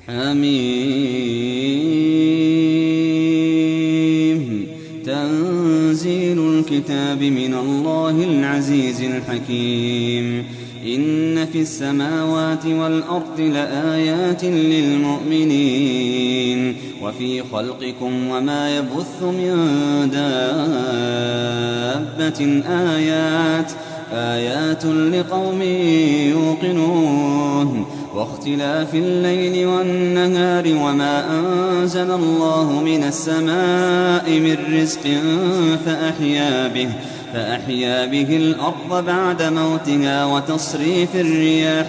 حميم تنزيل الكتاب من الله العزيز الحكيم. إن في السماوات والأرض لآيات للمؤمنين وفي خلقكم وما يبث من دابة آيات لقوم يوقنون. واختلاف الليل والنهار وما أنزل الله من السماء من رزق فأحيا به الأرض بعد موتها وتصريف الرياح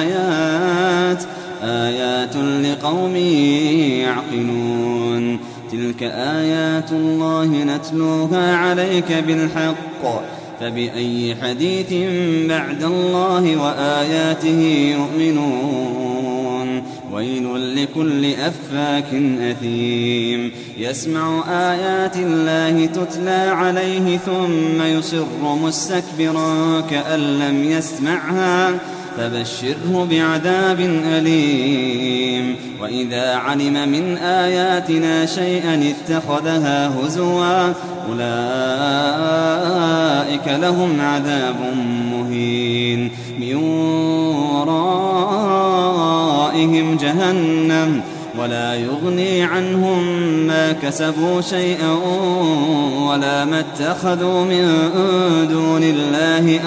آيات لقوم يعقلون. تلك آيات الله نتلوها عليك بالحق فبأي حديث بعد الله وآياته يؤمنون. ويل لكل أفاك أثيم يسمع آيات الله تتلى عليه ثم يصر مستكبرا كأن لم يسمعها فبشره بعذاب أليم. وإذا علم من آياتنا شيئا اتخذها هزوا أولئك لهم عذاب مهين من ورائهم جهنم ولا يغني عنهم ما كسبوا شيئا ولا ما اتخذوا من دون الله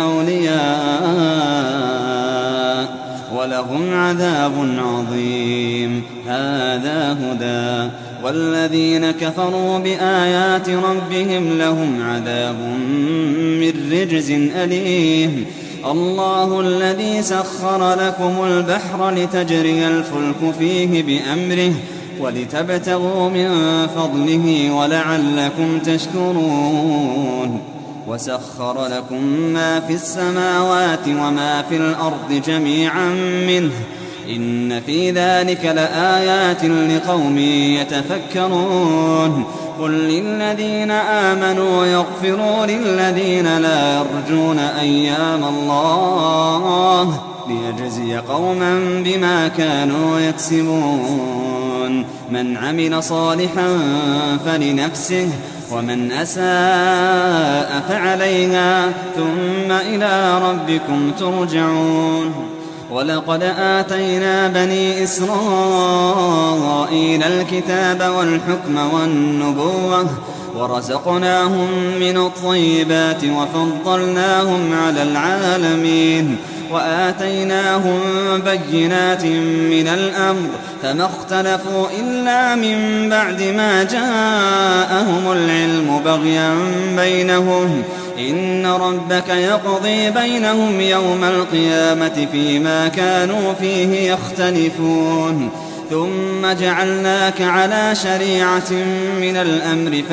أولياء ولهم عذاب عظيم. هذا هدى والذين كفروا بآيات ربهم لهم عذاب من رجز أليم. الله الذي سخر لكم البحر لتجري الفلك فيه بأمره ولتبتغوا من فضله ولعلكم تشكرون. وسخر لكم ما في السماوات وما في الأرض جميعا منه إن في ذلك لآيات لقوم يتفكرون. قل للذين آمنوا يغفروا للذين لا يرجون أيام الله ليجزي قوما بما كانوا يكسبون. من عمل صالحا فلنفسه ومن أساء فعليها ثم إلى ربكم ترجعون. ولقد آتينا بني إسرائيل الكتاب والحكم والنبوة ورزقناهم من الطيبات وفضلناهم على العالمين وآتيناهم بينات من الأمر فما اختلفوا إلا من بعد ما جاءهم العلم بغيا بينهم. إن ربك يقضي بينهم يوم القيامة فيما كانوا فيه يختلفون. ثم جعلناك على شريعة من الأمر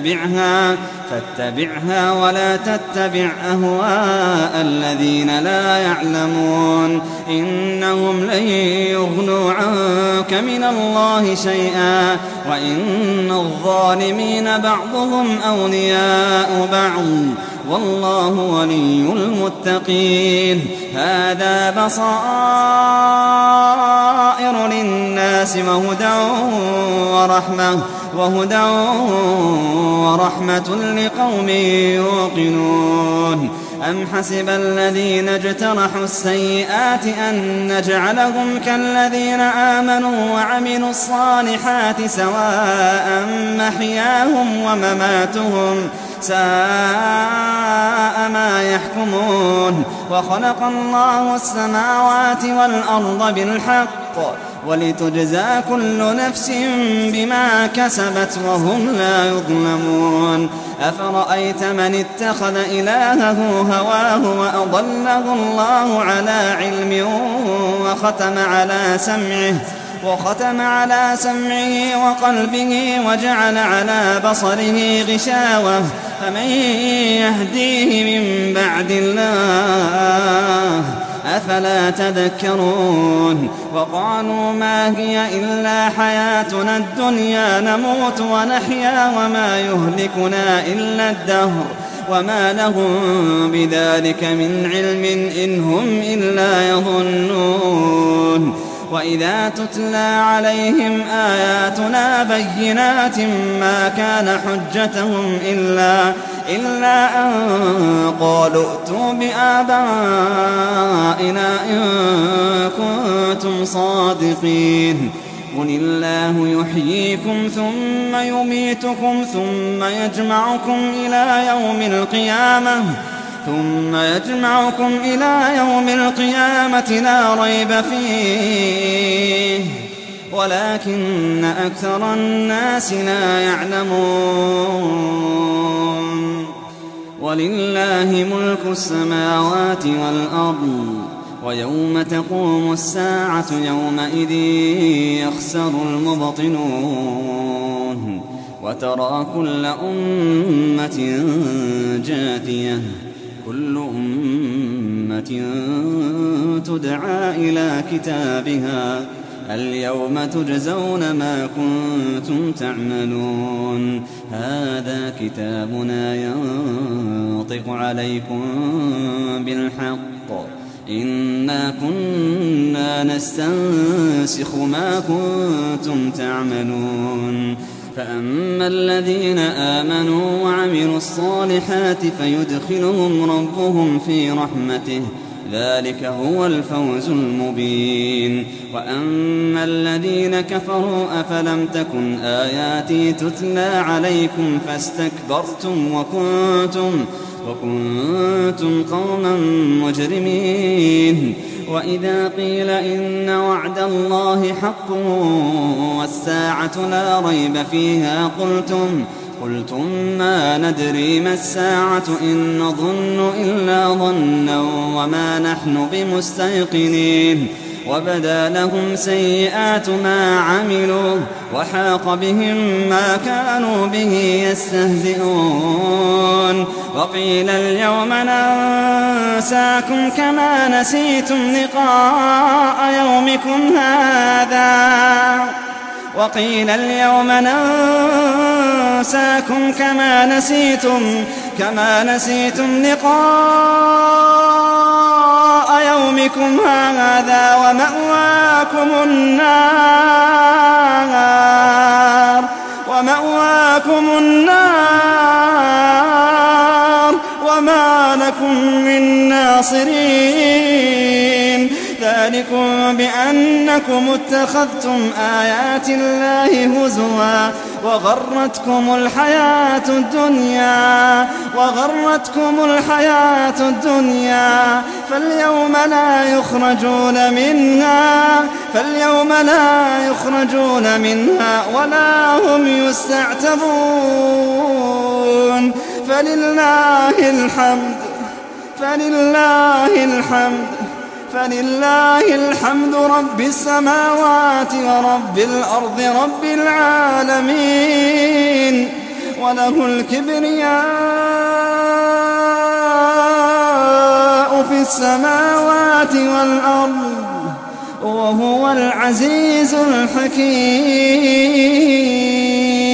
فاتبعها ولا تتبع أهواء الذين لا يعلمون. إنهم لن يغنوا عنك من الله شيئا وإن الظالمين بعضهم أولياء بعض والله ولي المتقين. هذا بصائر للناس وهدى ورحمة لقوم يوقنون. أم حسب الذين اجترحوا السيئات أن نجعلهم كالذين آمنوا وعملوا الصالحات سواء محياهم ومماتهم ساء ما يحكمون. وخلق الله السماوات والأرض بالحق ولتجزى كل نفس بما كسبت وهم لا يظلمون. أفرأيت من اتخذ إلهه هواه وأضله الله على علم وختم على سمعه وقلبه وجعل على بصره غشاوة فمن يهديه من بعد الله أفلا تذكرون. وقالوا ما هي إلا حياتنا الدنيا نموت ونحيا وما يهلكنا إلا الدهر وما لهم بذلك من علم إن هم إلا يظنون. وإذا تتلى عليهم آياتنا بينات ما كان حجتهم إلا أن قالوا ائتوا بآبائنا إن كنتم صادقين قل الله يحييكم ثم يميتكم ثم يجمعكم إلى يوم القيامة لا ريب فيه ولكن أكثر الناس لا يعلمون ولله ملك السماوات والأرض ويوم تقوم الساعة يومئذ يخسر المبطلون وترى كل أمة جاثية كل أمة تدعى إلى كتابها اليوم تجزون ما كنتم تعملون هذا كتابنا ينطق عليكم بالحق إنا كنا نستنسخ ما كنتم تعملون فأما الذين آمنوا وعملوا الصالحات فيدخلهم ربهم في رحمته ذلك هو الفوز المبين وأما الذين كفروا أفلم تكن آياتي تتلى عليكم فاستكبرتم وكنتم قوما مجرمين وإذا قيل إن وعد الله حق والساعة لا ريب فيها قلتم ما ندري ما الساعة إن نظن إلا ظنا وما نحن بمستيقنين وبدا لهم سيئات ما عملوا وحاق بهم ما كانوا به يستهزئون وقيل اليوم ننساكم كما نسيتم لقاء يومكم هذا وقيل اليوم ننساكم كما نسيتم لقاء يومكم هذا ومأواكم النار وما لكم من ناصرين ذلكم بأنكم اتخذتم آيات الله هزوا وغرتكم الحياة الدنيا فاليوم لا يخرجون منها ولا هم يستعتبون فلله الحمد رب السماوات ورب الأرض رب العالمين وله الكبرياء في السماوات والأرض وهو العزيز الحكيم